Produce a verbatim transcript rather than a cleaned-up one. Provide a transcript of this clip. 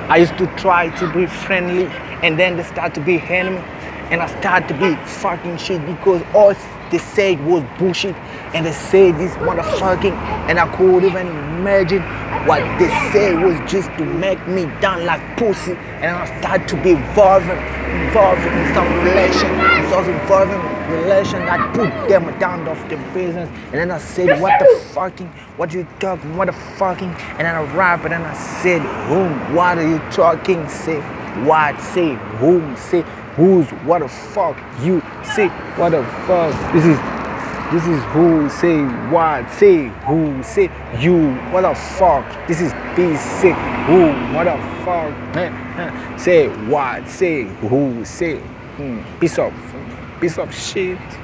I used to try to be friendly, and then they start to be enemy, and I start to be fucking shit because all they said was bullshit, and they said this motherfucking, and I could even imagine what they said was just to make me down like pussy, and I start to be involving, involved in some relation, in some involving relation that put them down off the business, and then I said, what the fucking, what you talking, what the fucking, and then I rap, and then I said, whom, what are you talking, say, what, say, whom, say, who's, what the fuck, you, say, what the fuck, this is, this is who, say, what, say, who, say, you, what the fuck, this is B, say, who, what the fuck, man, say, what, say, who, say, mm, piece of, piece of shit.